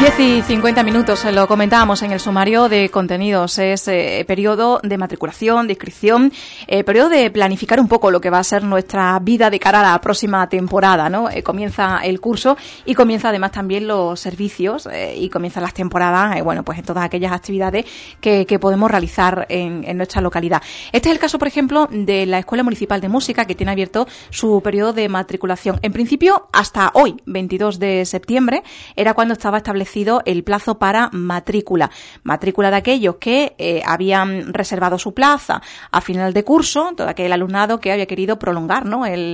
10:50, lo comentábamos en el sumario de contenidos. Es periodo de matriculación, de inscripción, periodo de planificar un poco lo que va a ser nuestra vida de cara a la próxima temporada, ¿no? Comienza el curso y comienza además también los servicios y comienzan las temporadas, bueno, pues en todas aquellas actividades que podemos realizar en nuestra localidad. Este es el caso, por ejemplo, de la Escuela Municipal de Música, que tiene abierto su periodo de matriculación. En principio, hasta hoy, 22 de septiembre, era cuando estaba establecido el plazo para matrícula de aquellos que habían reservado su plaza a final de curso, todo aquel alumnado que había querido prolongar, ¿no?, la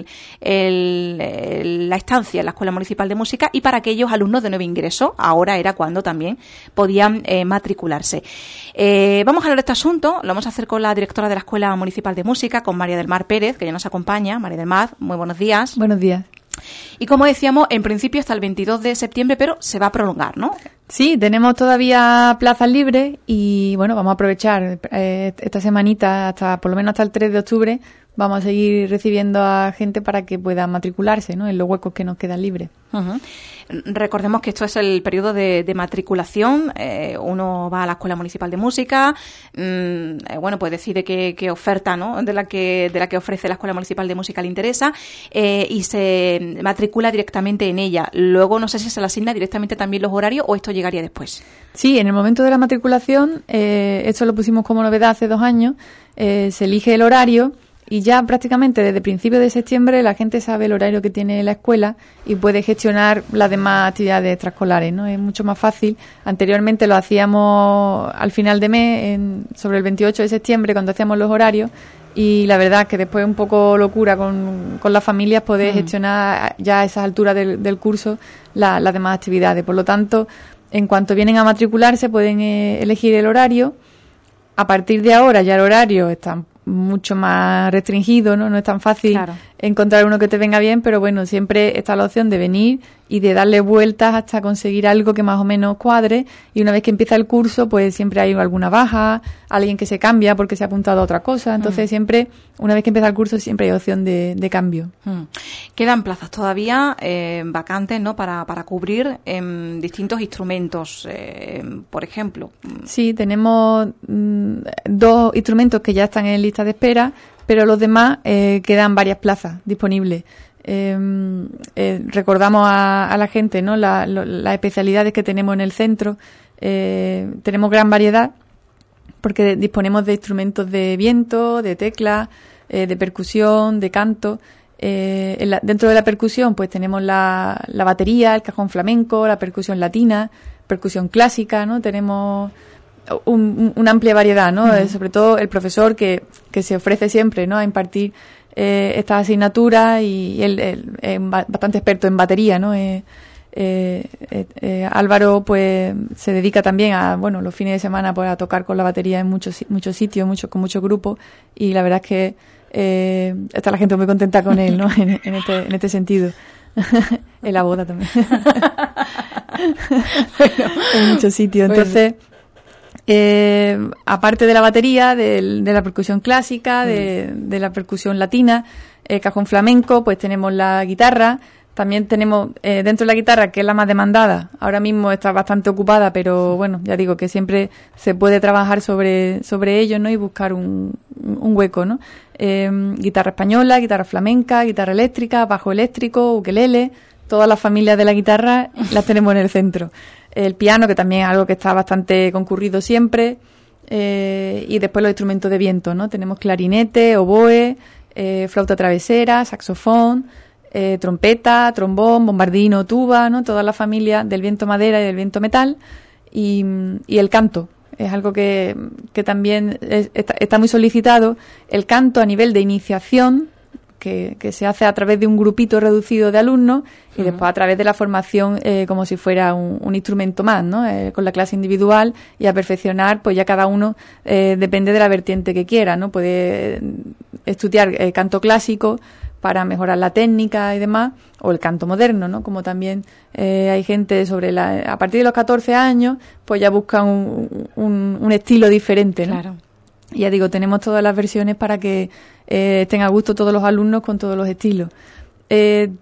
estancia en la Escuela Municipal de Música, y para aquellos alumnos de nuevo ingreso, ahora era cuando también podían matricularse. Vamos a hablar de este asunto, lo vamos a hacer con la directora de la Escuela Municipal de Música, con María del Mar Pérez, que ya nos acompaña. María del Mar, muy buenos días. Buenos días. Y como decíamos, en principio hasta el 22 de septiembre, pero se va a prolongar, ¿no? Sí, tenemos todavía plazas libres y, bueno, vamos a aprovechar esta semanita, por lo menos hasta el 3 de octubre, vamos a seguir recibiendo a gente para que pueda matricularse, ¿no?, en los huecos que nos quedan libres. Uh-huh. Recordemos que esto es el periodo de matriculación. Uno va a la Escuela Municipal de Música, bueno, pues decide qué oferta, ¿no?, de la que ofrece la Escuela Municipal de Música le interesa, y se matricula directamente en ella. Luego no sé si se le asigna directamente también los horarios o esto llegaría después. Sí, en el momento de la matriculación, esto lo pusimos como novedad hace 2 años, se elige el horario. Y ya prácticamente desde principios de septiembre la gente sabe el horario que tiene la escuela y puede gestionar las demás actividades extraescolares, ¿no? Es mucho más fácil. Anteriormente lo hacíamos al final de mes, sobre el 28 de septiembre, cuando hacíamos los horarios, y la verdad es que después un poco locura con las familias poder gestionar ya a esas alturas del curso las demás actividades. Por lo tanto, en cuanto vienen a matricularse pueden elegir el horario. A partir de ahora ya el horario está mucho más restringido, ¿no? No es tan fácil encontrar uno que te venga bien, pero bueno, siempre está la opción de venir y de darle vueltas hasta conseguir algo que más o menos cuadre, y una vez que empieza el curso, pues siempre hay alguna baja, alguien que se cambia porque se ha apuntado a otra cosa, entonces siempre, una vez que empieza el curso, siempre hay opción de cambio. Quedan plazas todavía vacantes, ¿no?, para cubrir distintos instrumentos, por ejemplo. Sí, tenemos 2 instrumentos que ya están en lista de espera, pero los demás quedan varias plazas disponibles. Recordamos a la gente, ¿no?, las especialidades que tenemos en el centro. Tenemos gran variedad porque disponemos de instrumentos de viento, de tecla, de percusión, de canto. Dentro de la percusión pues tenemos la batería, el cajón flamenco, la percusión latina, percusión clásica, ¿no? Tenemos una amplia variedad, ¿no? Sobre todo el profesor que se ofrece siempre, ¿no?, a impartir estas asignaturas, y él es bastante experto en batería, ¿no? Álvaro pues se dedica también a, bueno, los fines de semana pues a tocar con la batería en muchos sitios, con muchos grupos, y la verdad es que está la gente muy contenta con él, ¿no? en este sentido. En la boda también. En muchos sitios. Entonces, aparte de la batería, de la percusión clásica, de la percusión latina, cajón flamenco, pues tenemos la guitarra. También tenemos dentro de la guitarra, que es la más demandada, ahora mismo está bastante ocupada, pero bueno, ya digo que siempre se puede trabajar sobre ello, ¿no?, y buscar un hueco, ¿no? Guitarra española, guitarra flamenca, guitarra eléctrica, bajo eléctrico, ukelele, todas las familias de la guitarra las tenemos en el centro. El piano, que también es algo que está bastante concurrido siempre, y después los instrumentos de viento, ¿no? Tenemos clarinete, oboe, flauta travesera, saxofón, trompeta, trombón, bombardino, tuba, ¿no? Todas las familias del viento madera y del viento metal, y el canto. Es algo que también está muy solicitado. El canto a nivel de iniciación, que se hace a través de un grupito reducido de alumnos, y después a través de la formación como si fuera un instrumento más, ¿no? Con la clase individual, y a perfeccionar, pues ya cada uno depende de la vertiente que quiera, ¿no? Puede estudiar canto clásico para mejorar la técnica y demás, o el canto moderno, ¿no? Como también hay gente a partir de los 14 años, pues ya buscan un estilo diferente, ¿no? Claro. Y ya digo, tenemos todas las versiones para que estén a gusto todos los alumnos con todos los estilos.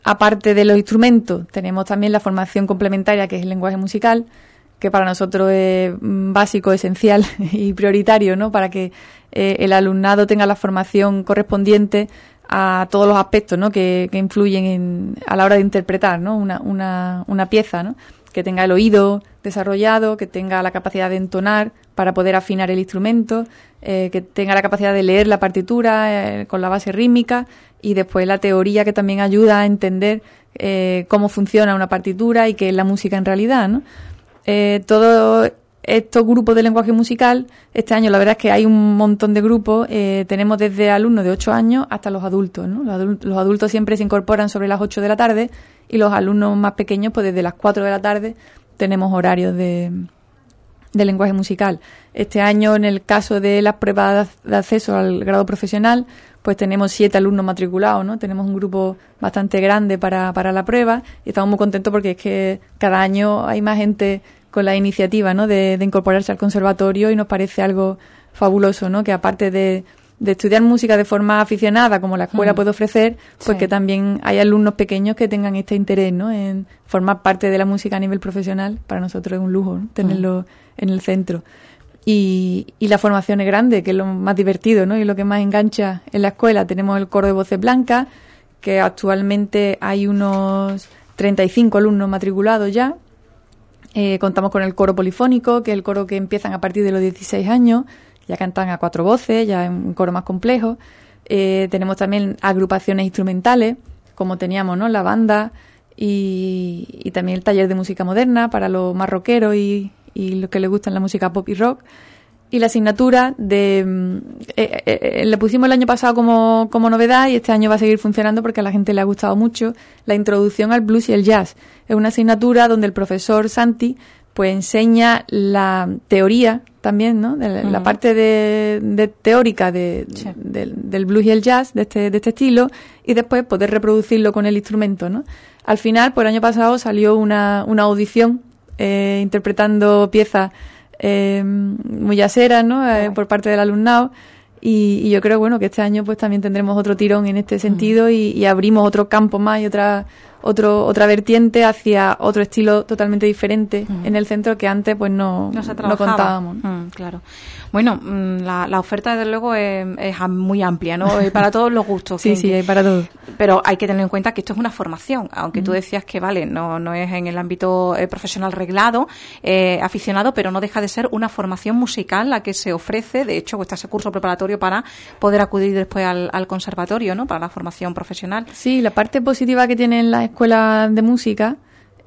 aparte de los instrumentos, tenemos también la formación complementaria, que es el lenguaje musical, que para nosotros es básico, esencial y prioritario, ¿no? Para que el alumnado tenga la formación correspondiente a todos los aspectos, ¿no? que influyen a la hora de interpretar, ¿no? una pieza, ¿no? Que tenga el oído desarrollado, que tenga la capacidad de entonar para poder afinar el instrumento, que tenga la capacidad de leer la partitura con la base rítmica, y después la teoría, que también ayuda a entender cómo funciona una partitura y qué es la música en realidad, ¿no? Todos estos grupos de lenguaje musical, este año la verdad es que hay un montón de grupos, tenemos desde alumnos de 8 años hasta los adultos, ¿no? Los adultos siempre se incorporan sobre las 8 de la tarde, y los alumnos más pequeños pues desde las 4 de la tarde tenemos horarios de lenguaje musical. Este año, en el caso de las pruebas de acceso al grado profesional, pues tenemos 7 alumnos matriculados, ¿no? Tenemos un grupo bastante grande para la prueba, y estamos muy contentos porque es que cada año hay más gente con la iniciativa, ¿no? de incorporarse al conservatorio, y nos parece algo fabuloso, ¿no? Que aparte de estudiar música de forma aficionada, como la escuela puede ofrecer, pues sí, que también hay alumnos pequeños que tengan este interés, ¿no? En formar parte de la música a nivel profesional. Para nosotros es un lujo, ¿no? Tenerlo en el centro. Y la formación es grande, que es lo más divertido, ¿no? Y lo que más engancha en la escuela. Tenemos el coro de voces blancas, que actualmente hay unos 35 alumnos matriculados ya. Contamos con el coro polifónico, que es el coro que empiezan a partir de los 16 años, ya cantan a 4 voces, ya es un coro más complejo. Tenemos también agrupaciones instrumentales, como teníamos, ¿no? La banda, y también el taller de música moderna para los más rockeros y los que les gustan la música pop y rock. Y la asignatura le pusimos el año pasado como novedad, y este año va a seguir funcionando porque a la gente le ha gustado mucho, la introducción al blues y el jazz. Es una asignatura donde el profesor Santi pues enseña la teoría también, ¿no? La parte de teórica del blues y el jazz, de este estilo, y después poder reproducirlo con el instrumento, ¿no? Al final, pues el año pasado salió una audición interpretando piezas muy jazzeras, ¿no? Por parte del alumnado, y yo creo, bueno, que este año pues también tendremos otro tirón en este sentido, y abrimos otro campo más y otra vertiente hacia otro estilo totalmente diferente en el centro, que antes pues no contábamos. Claro. Bueno, la oferta desde luego es muy amplia, ¿no? Para todos los gustos. Sí, hay para todos. Pero hay que tener en cuenta que esto es una formación, aunque tú decías que vale, no es en el ámbito profesional reglado, aficionado, pero no deja de ser una formación musical la que se ofrece. De hecho, está ese curso preparatorio para poder acudir después al conservatorio, ¿no? Para la formación profesional. Sí, la parte positiva que tienen las escuelas de música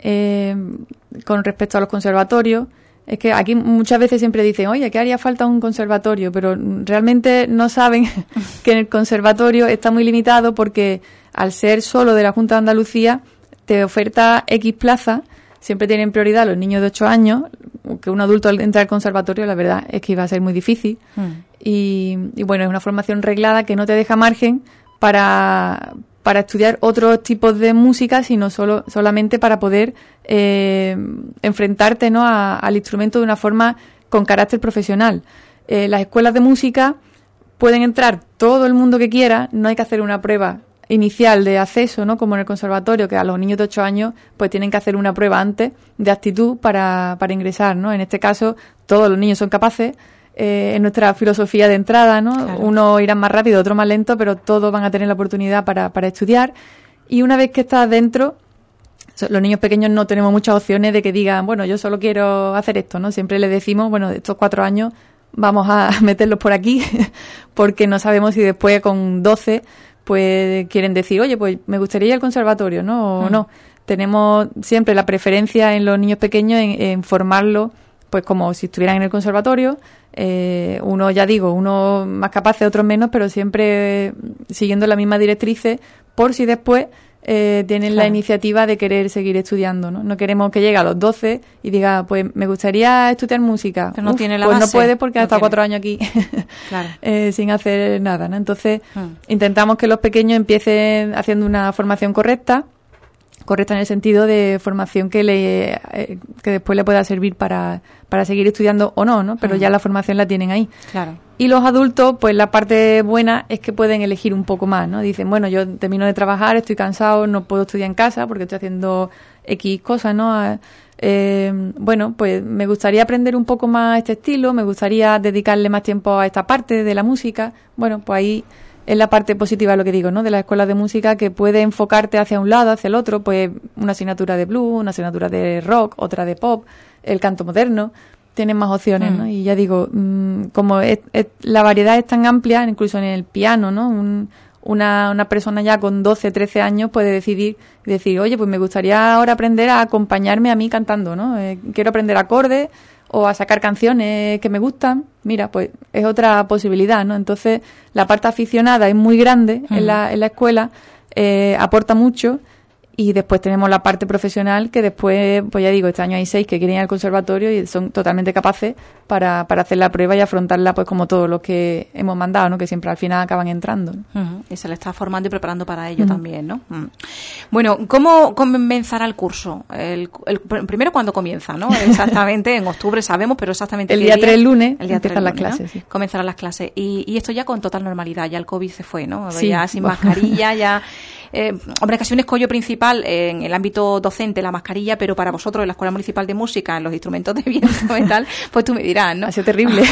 con respecto a los conservatorios es que aquí muchas veces siempre dicen, oye, ¿qué haría falta un conservatorio? Pero realmente no saben que en el conservatorio está muy limitado, porque al ser solo de la Junta de Andalucía te oferta X plaza, siempre tienen prioridad los niños de 8 años, que un adulto al entrar al conservatorio la verdad es que iba a ser muy difícil. Y bueno, es una formación reglada que no te deja margen para estudiar otros tipos de música, sino solamente para poder enfrentarte, ¿no? al instrumento de una forma con carácter profesional. Las escuelas de música pueden entrar todo el mundo que quiera, no hay que hacer una prueba inicial de acceso, ¿no? Como en el conservatorio, que a los niños de 8 años pues tienen que hacer una prueba antes de aptitud para ingresar, ¿no? En este caso, todos los niños son capaces. En nuestra filosofía de entrada, ¿no? Claro. Unos irán más rápido, otros más lento, pero todos van a tener la oportunidad para estudiar. Y una vez que estás dentro, los niños pequeños no tenemos muchas opciones de que digan, bueno, yo solo quiero hacer esto, ¿no? Siempre les decimos, bueno, estos 4 años vamos a meterlos por aquí, porque no sabemos si después con 12 pues quieren decir, oye, pues me gustaría ir al conservatorio, ¿no? O no. Tenemos siempre la preferencia en los niños pequeños en formarlos pues como si estuvieran en el conservatorio, uno más capaces, otros menos, pero siempre siguiendo las mismas directrices, por si después tienen la iniciativa de querer seguir estudiando, ¿no? No queremos que llegue a los 12 y diga, pues me gustaría estudiar música. Pero no tiene la base. Pues no puede porque ha estado 4 años aquí sin hacer nada, ¿no? Entonces, intentamos que los pequeños empiecen haciendo una formación correcta en el sentido de formación que después le pueda servir para seguir estudiando o no, ¿no? Pero ya la formación la tienen ahí. Claro. Y los adultos, pues la parte buena es que pueden elegir un poco más, ¿no? Dicen, bueno, yo termino de trabajar, estoy cansado, no puedo estudiar en casa porque estoy haciendo X cosas, ¿no? Bueno, pues me gustaría aprender un poco más este estilo, me gustaría dedicarle más tiempo a esta parte de la música. Bueno, pues ahí es la parte positiva, lo que digo, ¿no? De las escuelas de música, que puede enfocarte hacia un lado, hacia el otro, pues una asignatura de blues, una asignatura de rock, otra de pop, el canto moderno. Tienen más opciones, ¿no? Y ya digo, como la variedad es tan amplia, incluso en el piano, ¿no? Una persona ya con 12, 13 años puede decir, oye, pues me gustaría ahora aprender a acompañarme a mí cantando, ¿no? Quiero aprender acordes o a sacar canciones que me gustan. Mira, pues es otra posibilidad, ¿no? Entonces, la parte aficionada es muy grande en la escuela, aporta mucho. Y después tenemos la parte profesional, que después, pues ya digo, este año hay 6 que quieren ir al conservatorio y son totalmente capaces para hacer la prueba y afrontarla, pues como todos los que hemos mandado, ¿no? Que siempre al final acaban entrando, ¿no? Y se le está formando y preparando para ello también, ¿no? Bueno, ¿cómo comenzará el curso? Primero, ¿cuándo comienza, no? Exactamente, en octubre sabemos, pero exactamente el día 3, lunes, empiezan las clases, ¿no? Sí. Comenzarán las clases. Y esto ya con total normalidad, ya el COVID se fue, ¿no? Sí. Ya sin mascarilla, ya... hombre, casi un escollo principal en el ámbito docente, la mascarilla, pero para vosotros en la Escuela Municipal de Música, en los instrumentos de viento y tal, pues tú me dirás, ¿no? Ha sido terrible.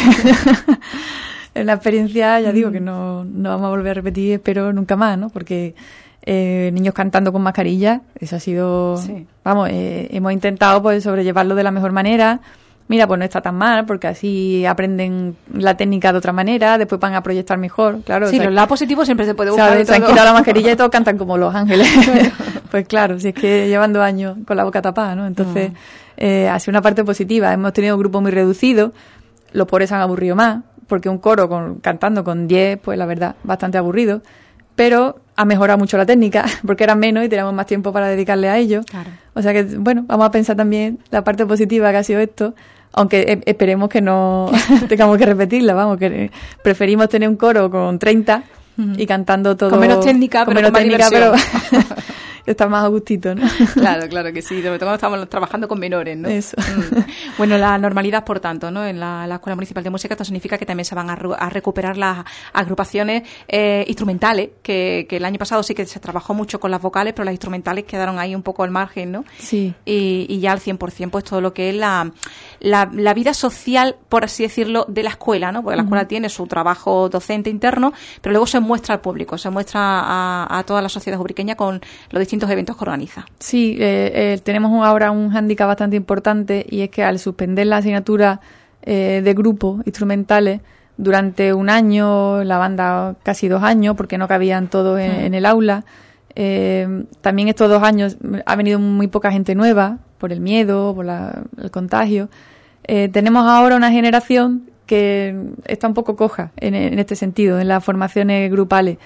Es una experiencia, ya digo, que no vamos a volver a repetir, espero nunca más, ¿no? Porque niños cantando con mascarilla, eso ha sido... Sí. Vamos, hemos intentado pues sobrellevarlo de la mejor manera. Mira, pues no está tan mal, porque así aprenden la técnica de otra manera, después van a proyectar mejor, claro. Sí, o sea, los lados positivos siempre se puede buscar. Se han quitado la mascarilla y todos cantan como los ángeles. Pues claro, si es que llevan 2 años con la boca tapada, ¿no? Entonces, ha sido una parte positiva. Hemos tenido un grupo muy reducido, los pobres se han aburrido más, porque un coro cantando con 10, pues la verdad, bastante aburrido. Pero ha mejorado mucho la técnica, porque eran menos y teníamos más tiempo para dedicarle a ello. Claro. O sea que, bueno, vamos a pensar también la parte positiva que ha sido esto, aunque esperemos que no tengamos que repetirla, vamos, que preferimos tener un coro con 30 y cantando todo... Con menos técnica, pero con más diversión. Está más a gustito, ¿no? Claro que sí, sobre todo estamos trabajando con menores, ¿no? Eso. Bueno, la normalidad, por tanto, ¿no? En la Escuela Municipal de Música, esto significa que también se van a recuperar las agrupaciones instrumentales, que el año pasado sí que se trabajó mucho con las vocales, pero las instrumentales quedaron ahí un poco al margen, ¿no? Sí. Y ya al 100%, pues todo lo que es la vida social, por así decirlo, de la escuela, ¿no? Porque la escuela tiene su trabajo docente interno, pero luego se muestra al público, se muestra a toda la sociedad ubriqueña con los distintos eventos que organiza. Sí, tenemos ahora un hándicap bastante importante, y es que al suspender la asignatura de grupos instrumentales durante 1 año, la banda casi 2 años, porque no cabían todos en el aula, también estos 2 años ha venido muy poca gente nueva por el miedo, por el contagio. Tenemos ahora una generación que está un poco coja en este sentido, en las formaciones grupales.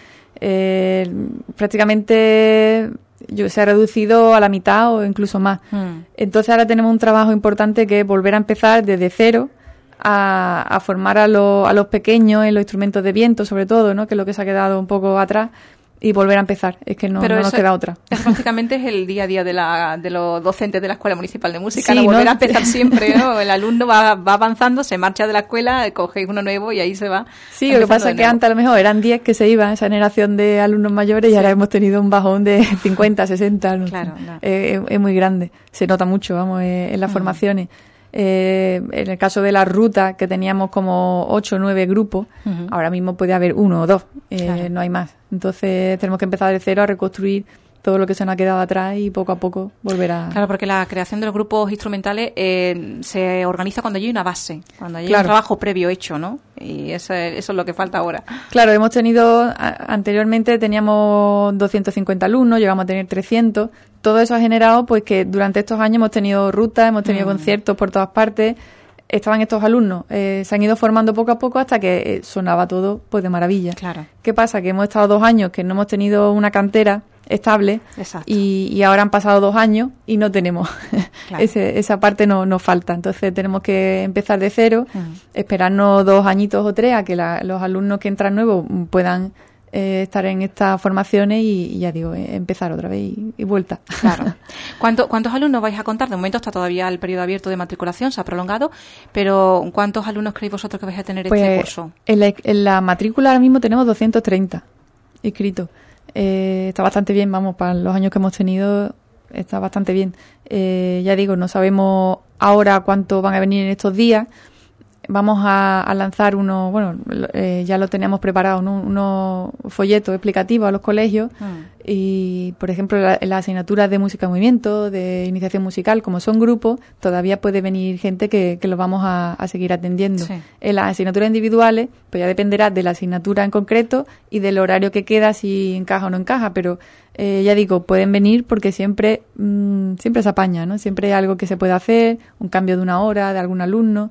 Prácticamente se ha reducido a la mitad o incluso más. Entonces ahora tenemos un trabajo importante, que es volver a empezar desde cero a formar a los pequeños en los instrumentos de viento, sobre todo, ¿no? Que es lo que se ha quedado un poco atrás, y volver a empezar. Es que no nos queda otra. Eso prácticamente es el día a día de los docentes de la Escuela Municipal de Música, sí, ¿no? Volver a empezar siempre, ¿no? El alumno va avanzando, se marcha de la escuela, coge uno nuevo y ahí se va. Sí, lo que pasa es que antes a lo mejor eran 10 que se iban, esa generación de alumnos mayores, y ahora hemos tenido un bajón de 50, 60. ¿no? Claro. Es muy grande. Se nota mucho, vamos, en las formaciones. En el caso de la ruta, que teníamos como 8 o 9 grupos, ahora mismo puede haber 1 o 2, claro. No hay más. Entonces tenemos que empezar de cero a reconstruir todo lo que se nos ha quedado atrás y poco a poco volver a... Claro, porque la creación de los grupos instrumentales se organiza cuando hay una base, cuando hay un trabajo previo hecho, ¿no? Y eso es lo que falta ahora. Claro, hemos tenido, anteriormente teníamos 250 alumnos, llegamos a tener 300. Todo eso ha generado pues que durante estos años hemos tenido rutas, hemos tenido conciertos por todas partes. Estaban estos alumnos, se han ido formando poco a poco hasta que sonaba todo pues de maravilla. Claro. ¿Qué pasa? Que hemos estado 2 años que no hemos tenido una cantera estable. Exacto. Y ahora han pasado 2 años y no tenemos. Claro. Esa parte nos falta. Entonces tenemos que empezar de cero, esperarnos 2 añitos o 3 a que los alumnos que entran nuevos puedan estar en estas formaciones y ya digo, empezar otra vez y vuelta. Claro. ¿Cuántos alumnos vais a contar? De momento está todavía el periodo abierto de matriculación, se ha prolongado, pero ¿cuántos alumnos creéis vosotros que vais a tener este curso? En la matrícula ahora mismo tenemos 230 inscritos. Está bastante bien, vamos, para los años que hemos tenido está bastante bien. Ya digo, no sabemos ahora cuántos van a venir en estos días. Vamos a lanzar ya lo teníamos preparado, ¿no? Unos folletos explicativos a los colegios y, por ejemplo, en las asignaturas de música en movimiento, de iniciación musical, como son grupos, todavía puede venir gente que los vamos a seguir atendiendo. Sí. En las asignaturas individuales, pues ya dependerá de la asignatura en concreto y del horario que queda, si encaja o no encaja, pero ya digo, pueden venir porque siempre se apaña, ¿no? Siempre hay algo que se puede hacer, un cambio de una hora de algún alumno.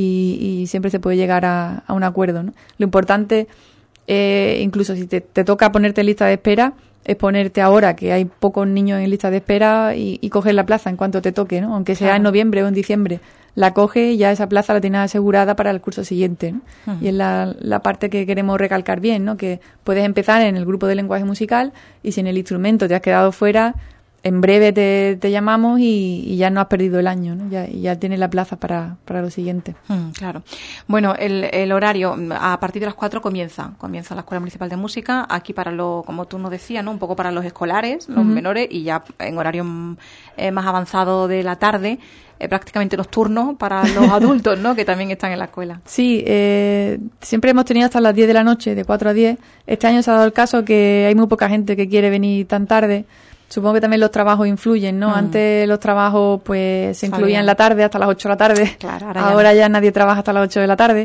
Y siempre se puede llegar a un acuerdo, ¿no? Lo importante, incluso si te toca ponerte en lista de espera, es ponerte ahora, que hay pocos niños en lista de espera, y coger la plaza en cuanto te toque, ¿no? Aunque sea en noviembre o en diciembre, la coges y ya esa plaza la tienes asegurada para el curso siguiente, ¿no? Y es la parte que queremos recalcar bien, ¿no? Que puedes empezar en el grupo de lenguaje musical y si en el instrumento te has quedado fuera, en breve te llamamos y ya no has perdido el año, ¿no? Ya tienes la plaza para lo siguiente. Claro. Bueno, el horario a partir de las 4 comienza la Escuela Municipal de Música, aquí para como tú nos decías, ¿no? Un poco para los escolares, los menores, y ya en horario más avanzado de la tarde, prácticamente nocturno para los adultos, ¿no? Que también están en la escuela. Sí, siempre hemos tenido hasta las 10 de la noche, de 4 a 10. Este año se ha dado el caso que hay muy poca gente que quiere venir tan tarde. Supongo que también los trabajos influyen, ¿no? Antes los trabajos pues se incluían en la tarde, hasta las 8 de la tarde. Claro, ahora ya nadie trabaja hasta las 8 de la tarde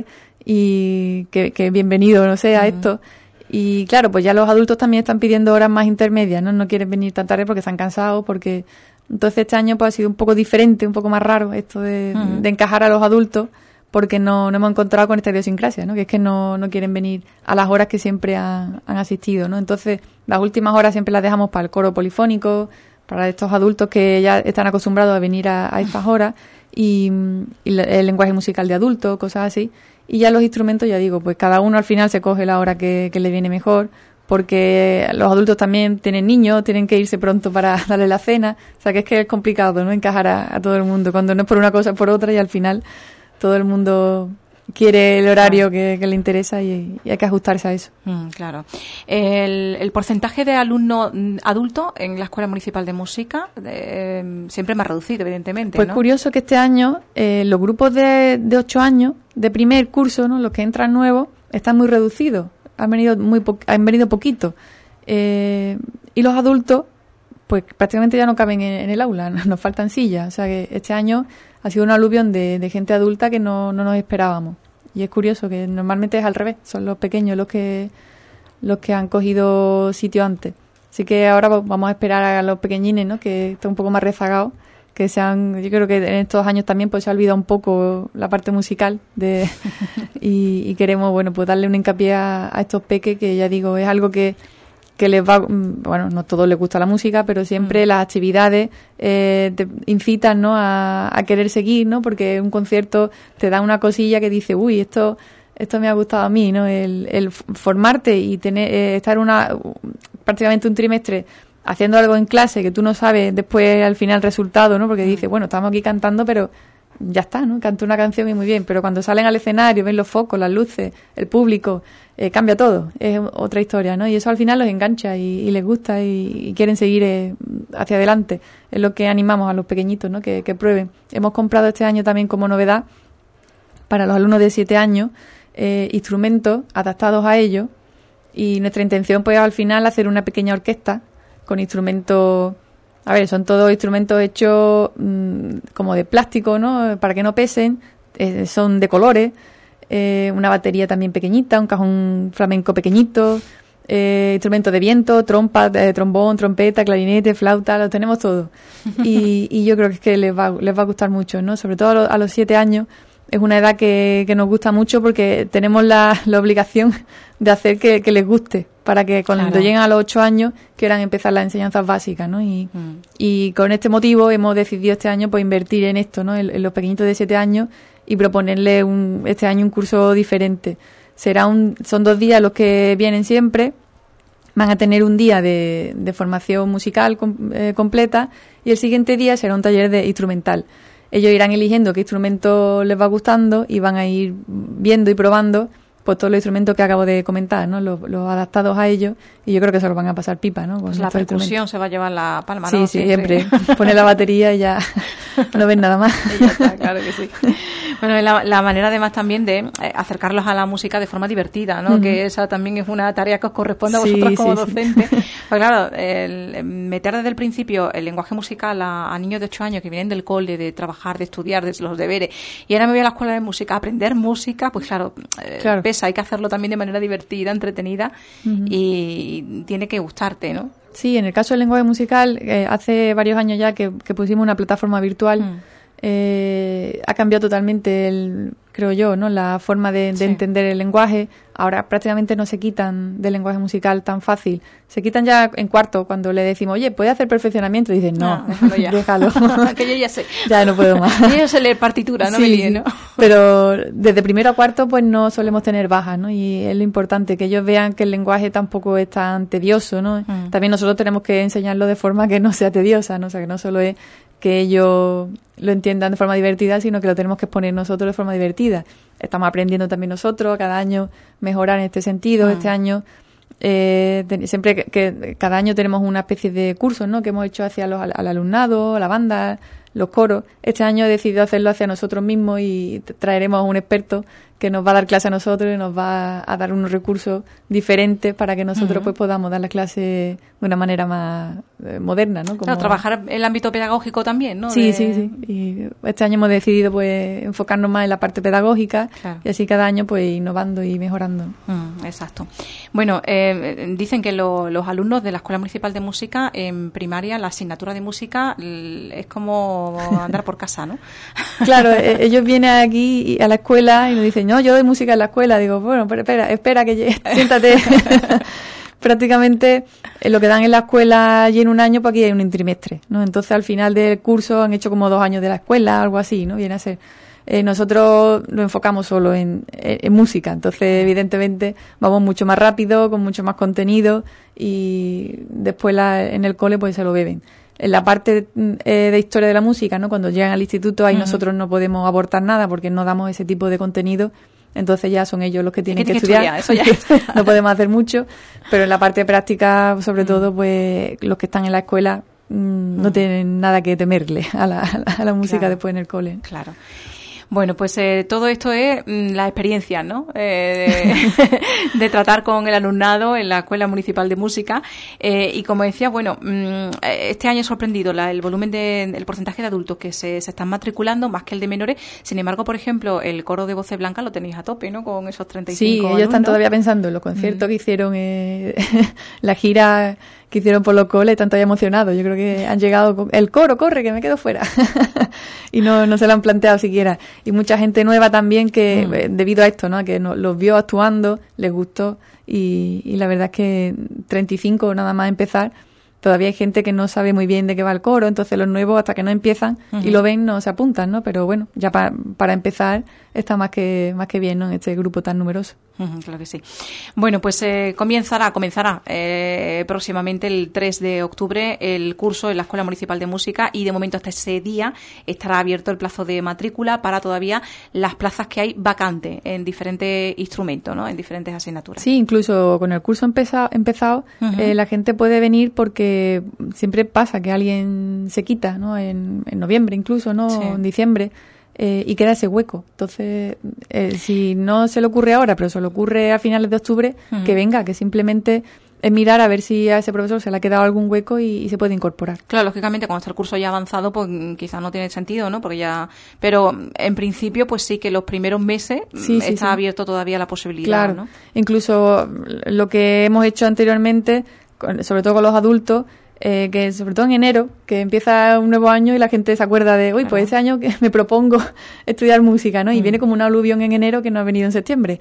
y que bienvenido, no sé, a esto. Y claro, pues ya los adultos también están pidiendo horas más intermedias, ¿no? No quieren venir tan tarde porque están cansados, porque... Entonces este año pues ha sido un poco diferente, un poco más raro esto de encajar a los adultos, porque no hemos encontrado con esta idiosincrasia, ¿no? Que es que no quieren venir a las horas que siempre han asistido, ¿no? Entonces, las últimas horas siempre las dejamos para el coro polifónico, para estos adultos que ya están acostumbrados a venir a estas horas, y el lenguaje musical de adultos, cosas así. Y ya los instrumentos, ya digo, pues cada uno al final se coge la hora que le viene mejor, porque los adultos también tienen niños, tienen que irse pronto para darle la cena. O sea, que es complicado, ¿no? Encajar a todo el mundo, cuando no es por una cosa, es por otra, y al final... Todo el mundo quiere el horario que le interesa y hay que ajustarse a eso. Claro. El porcentaje de alumnos adultos en la Escuela Municipal de Música siempre más reducido, evidentemente, Pues ¿no? Curioso que este año los grupos de 8 años, de primer curso, ¿no? Los que entran nuevos, están muy reducidos. Han venido poquito. Y los adultos, pues prácticamente ya no caben en el aula, nos faltan sillas. O sea que este año ha sido un aluvión de gente adulta que no nos esperábamos. Y es curioso que normalmente es al revés, son los pequeños los que han cogido sitio antes. Así que ahora vamos a esperar a los pequeñines, ¿no? Que están un poco más rezagados, yo creo que en estos años también pues se ha olvidado un poco la parte musical y queremos, bueno, pues darle un hincapié a estos peques, que ya digo, es algo que les va, bueno, no a todos les gusta la música, pero siempre las actividades te incitan, ¿no? a querer seguir, ¿no? Porque un concierto te da una cosilla que dice, uy, esto me ha gustado a mí, ¿no? El formarte y tener estar prácticamente un trimestre haciendo algo en clase que tú no sabes después al final el resultado, ¿no? Porque dices, bueno, estamos aquí cantando, pero ya está, ¿no? Canto una canción y muy bien, pero cuando salen al escenario, ven los focos, las luces, el público, cambia todo, es otra historia, ¿no? Y eso al final los engancha y les gusta y quieren seguir hacia adelante. Es lo que animamos a los pequeñitos, ¿no? Que prueben. Hemos comprado este año también como novedad para los alumnos de 7 años instrumentos adaptados a ellos, y nuestra intención pues al final hacer una pequeña orquesta con instrumentos. A ver, son todos instrumentos hechos como de plástico, ¿no? Para que no pesen, son de colores, una batería también pequeñita, un cajón flamenco pequeñito, instrumentos de viento, trompa, trombón, trompeta, clarinete, flauta, lo tenemos todo. Y yo creo que es que les va a gustar mucho, ¿no? Sobre todo a los 7 años, es una edad que nos gusta mucho porque tenemos la obligación de hacer que les guste, para que cuando lleguen a los 8 años quieran empezar las enseñanzas básicas, ¿no? Y con este motivo hemos decidido este año pues invertir en esto, ¿no? En los pequeñitos de 7 años y proponerle este año un curso diferente. Son 2 días los que vienen siempre, van a tener un día de formación musical completa y el siguiente día será un taller de instrumental. Ellos irán eligiendo qué instrumento les va gustando y van a ir viendo y probando pues todos los instrumentos que acabo de comentar, ¿no? Los adaptados a ellos, y yo creo que se los van a pasar pipa, ¿no? Con pues la percusión se va a llevar la palma, sí, ¿no? Sí, siempre. Pone la batería y ya no ven nada más. Y ya está, claro que sí. Bueno, la manera además también de acercarlos a la música de forma divertida, ¿no? Que esa también es una tarea que os corresponde a vosotros como docentes. Pues claro, meter desde el principio el lenguaje musical a niños de 8 años que vienen del cole, de trabajar, de estudiar, de los deberes, y ahora me voy a la escuela de música a aprender música, pues claro. Pesa, hay que hacerlo también de manera divertida, entretenida, y tiene que gustarte, ¿no? Sí, en el caso del lenguaje musical, hace varios años ya que pusimos una plataforma virtual, ha cambiado totalmente, creo yo, ¿no? La forma de entender el lenguaje. Ahora prácticamente no se quitan del lenguaje musical tan fácil. Se quitan ya en cuarto cuando le decimos, oye, ¿puedes hacer perfeccionamiento? Y dicen, no, déjalo. Que yo ya sé. Ya no puedo más. Yo ya sé leer partitura, no me líe, ¿no? Pero desde primero a cuarto pues no solemos tener bajas, ¿no? Y es lo importante, que ellos vean que el lenguaje tampoco es tan tedioso, ¿no? También nosotros tenemos que enseñarlo de forma que no sea tediosa, ¿no? O sea, que no solo es que ellos lo entiendan de forma divertida, sino que lo tenemos que exponer nosotros de forma divertida. Estamos aprendiendo también nosotros cada año mejorar en este sentido. Este año siempre que cada año tenemos una especie de cursos, ¿no? Que hemos hecho hacia al alumnado, a la banda, los coros. Este año he decidido hacerlo hacia nosotros mismos y traeremos a un experto que nos va a dar clase a nosotros y nos va a dar unos recursos diferentes para que nosotros pues podamos dar la clase de una manera más moderna, ¿no? Claro, trabajar el ámbito pedagógico también, ¿no? Sí. Y este año hemos decidido pues enfocarnos más en la parte pedagógica, y así cada año pues innovando y mejorando. Exacto. Bueno, dicen que los alumnos de la Escuela Municipal de Música en primaria, la asignatura de música es como andar por casa, ¿no? Claro, ellos vienen aquí a la escuela y nos dicen, no, yo doy música en la escuela. Digo, bueno, pero espera que siéntate. Prácticamente lo que dan en la escuela allí en un año, pues aquí hay un trimestre, ¿no? Entonces al final del curso han hecho como 2 años de la escuela, algo así, ¿no? Viene a ser. Nosotros lo enfocamos solo en música, entonces evidentemente vamos mucho más rápido, con mucho más contenido, y después en el cole pues se lo beben. En la parte de historia de la música, ¿no? Cuando llegan al instituto, ahí nosotros no podemos aportar nada porque no damos ese tipo de contenido. Entonces ya son ellos los que tienen que estudiar. Eso ya. No podemos hacer mucho, pero en la parte práctica, sobre todo, pues los que están en la escuela no tienen nada que temerle a la música después en el cole. Claro. Bueno, pues todo esto es la experiencia, ¿no? De tratar con el alumnado en la Escuela Municipal de Música. Y como decía, bueno, este año ha sorprendido el volumen el porcentaje de adultos que se están matriculando más que el de menores. Sin embargo, por ejemplo, el coro de Voces Blancas lo tenéis a tope, ¿no? Con esos 35 Sí, ellos alumnos. Están todavía pensando en los conciertos que hicieron, la gira que hicieron por los coles, están todavía emocionados. Yo creo que han llegado con el coro, corre, que me quedo fuera. Y no se lo han planteado siquiera. Y mucha gente nueva también que, debido a esto, ¿no? Que los vio actuando, les gustó, y la verdad es que 35 nada más empezar, todavía hay gente que no sabe muy bien de qué va el coro, entonces los nuevos hasta que no empiezan y lo ven no se apuntan, ¿no? Pero bueno, ya para empezar está más que bien, ¿no? En este grupo tan numeroso. Claro que sí. Bueno, pues comenzará próximamente el 3 de octubre el curso en la Escuela Municipal de Música, y de momento hasta ese día estará abierto el plazo de matrícula para todavía las plazas que hay vacantes en diferentes instrumentos, ¿no? En diferentes asignaturas. Sí, incluso con el curso empezado la gente puede venir porque siempre pasa que alguien se quita, ¿no? En noviembre incluso, ¿no? Sí. En diciembre. Y queda ese hueco. Entonces, si no se le ocurre ahora, pero se le ocurre a finales de octubre, que venga, que simplemente es mirar a ver si a ese profesor se le ha quedado algún hueco y se puede incorporar. Claro, lógicamente cuando está el curso ya avanzado, pues quizás no tiene sentido, ¿no? Porque pero en principio, pues sí que los primeros meses está abierto todavía la posibilidad, claro, ¿no? Incluso lo que hemos hecho anteriormente, sobre todo con los adultos, que sobre todo en enero, que empieza un nuevo año y la gente se acuerda de, pues ese año que me propongo estudiar música, ¿no? Y viene como un aluvión en enero que no ha venido en septiembre.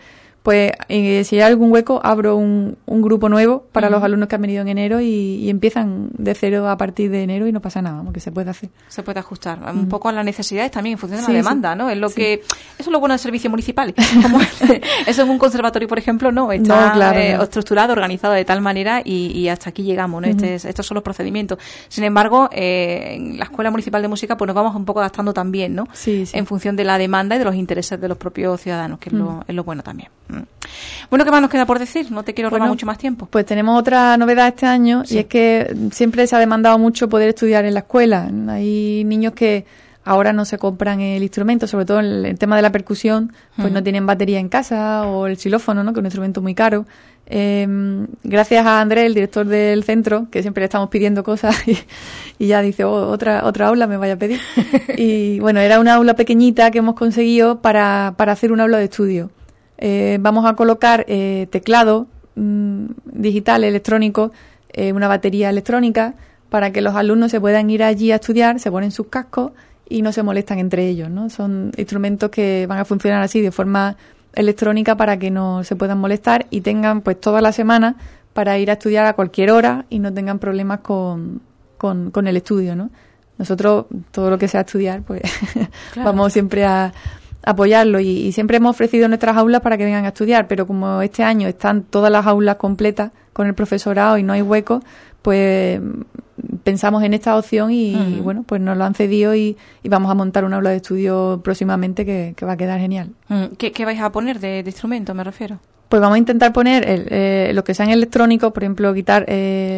pues si hay algún hueco, abro un grupo nuevo para los alumnos que han venido en enero y empiezan de cero a partir de enero y no pasa nada, porque se puede hacer. Se puede ajustar un poco a las necesidades también en función de la demanda, ¿no? Es lo que eso es lo bueno del servicio municipal. Como eso en un conservatorio, por ejemplo, no está estructurado, organizado de tal manera y hasta aquí llegamos, ¿no? Estos son los procedimientos. Sin embargo, en la Escuela Municipal de Música pues nos vamos un poco adaptando también, ¿no? Sí. En función de la demanda y de los intereses de los propios ciudadanos, que es lo bueno también. Bueno, ¿qué más nos queda por decir? No te quiero robar mucho más tiempo. Pues tenemos otra novedad este año y es que siempre se ha demandado mucho poder estudiar en la escuela. Hay niños que ahora no se compran el instrumento, sobre todo en el tema de la percusión, pues no tienen batería en casa o el xilófono, ¿no? Que es un instrumento muy caro. Gracias a Andrés, el director del centro, que siempre le estamos pidiendo cosas y ya dice, otra aula me vaya a pedir. Y bueno, era una aula pequeñita que hemos conseguido para hacer un aula de estudio. Vamos a colocar teclado digital, electrónico, una batería electrónica para que los alumnos se puedan ir allí a estudiar, se ponen sus cascos y no se molestan entre ellos, ¿no? Son instrumentos que van a funcionar así de forma electrónica para que no se puedan molestar y tengan pues toda la semana para ir a estudiar a cualquier hora y no tengan problemas con el estudio, ¿no? Nosotros todo lo que sea estudiar pues vamos siempre a apoyarlo y siempre hemos ofrecido nuestras aulas para que vengan a estudiar, pero como este año están todas las aulas completas con el profesorado y no hay huecos, pues pensamos en esta opción y bueno, pues nos lo han cedido y vamos a montar un aula de estudio próximamente que va a quedar genial. ¿Qué vais a poner de instrumento, me refiero? Pues vamos a intentar poner los que sean electrónicos, por ejemplo, guitarra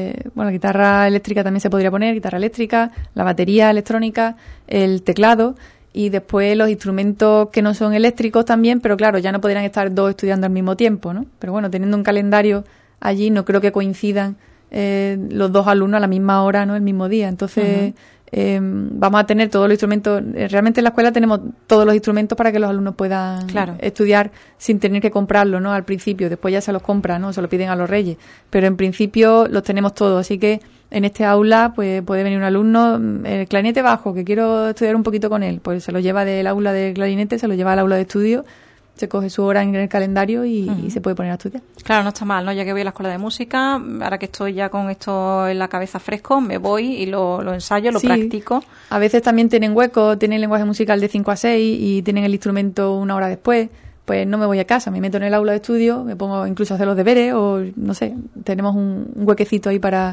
eléctrica también se podría poner, guitarra eléctrica, la batería electrónica, el teclado y después los instrumentos que no son eléctricos también, pero claro, ya no podrían estar dos estudiando al mismo tiempo, ¿no? Pero bueno, teniendo un calendario allí no creo que coincidan los dos alumnos a la misma hora, ¿no? El mismo día. Entonces, vamos a tener todos los instrumentos. Realmente en la escuela tenemos todos los instrumentos para que los alumnos puedan estudiar sin tener que comprarlo, ¿no? Al principio. Después ya se los compran, ¿no? Se lo piden a los reyes. Pero en principio los tenemos todos. Así que en este aula pues puede venir un alumno, el clarinete bajo, que quiero estudiar un poquito con él. Pues se lo lleva del aula de clarinete, se lo lleva al aula de estudio, se coge su hora en el calendario y se puede poner a estudiar. Claro, no está mal, ¿no? Ya que voy a la escuela de música, ahora que estoy ya con esto en la cabeza fresco, me voy y lo ensayo, lo practico. A veces también tienen hueco, tienen lenguaje musical de 5 a 6 y tienen el instrumento una hora después. Pues no me voy a casa, me meto en el aula de estudio, me pongo incluso a hacer los deberes o no sé, tenemos un huequecito ahí para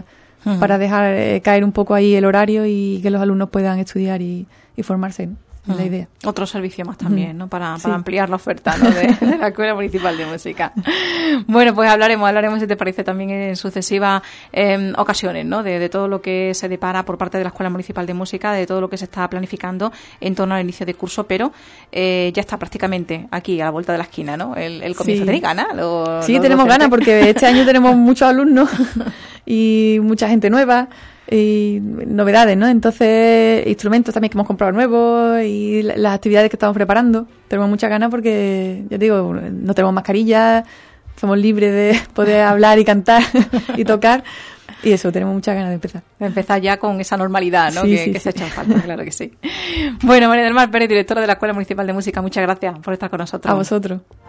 dejar caer un poco ahí el horario y que los alumnos puedan estudiar y formarse, ¿no? Es la idea. Otro servicio más también, ¿no? Para ampliar la oferta, ¿no? de la Escuela Municipal de Música. Bueno, pues hablaremos si te parece también en sucesivas ocasiones, ¿no? De todo lo que se depara por parte de la Escuela Municipal de Música, de todo lo que se está planificando en torno al inicio de curso, pero ya está prácticamente aquí a la vuelta de la esquina, ¿no? El comienzo. ¿Tenéis ganas? Sí, tenemos ganas porque este año tenemos muchos alumnos y mucha gente nueva y novedades, ¿no? Entonces, instrumentos también que hemos comprado nuevos y las actividades que estamos preparando. Tenemos muchas ganas porque, ya te digo, no tenemos mascarillas, somos libres de poder hablar y cantar y tocar. Y eso, tenemos muchas ganas de empezar. De empezar ya con esa normalidad, ¿no? Sí, que se echa en falta, claro que sí. Bueno, María del Mar Pérez, directora de la Escuela Municipal de Música, muchas gracias por estar con nosotros. A vosotros.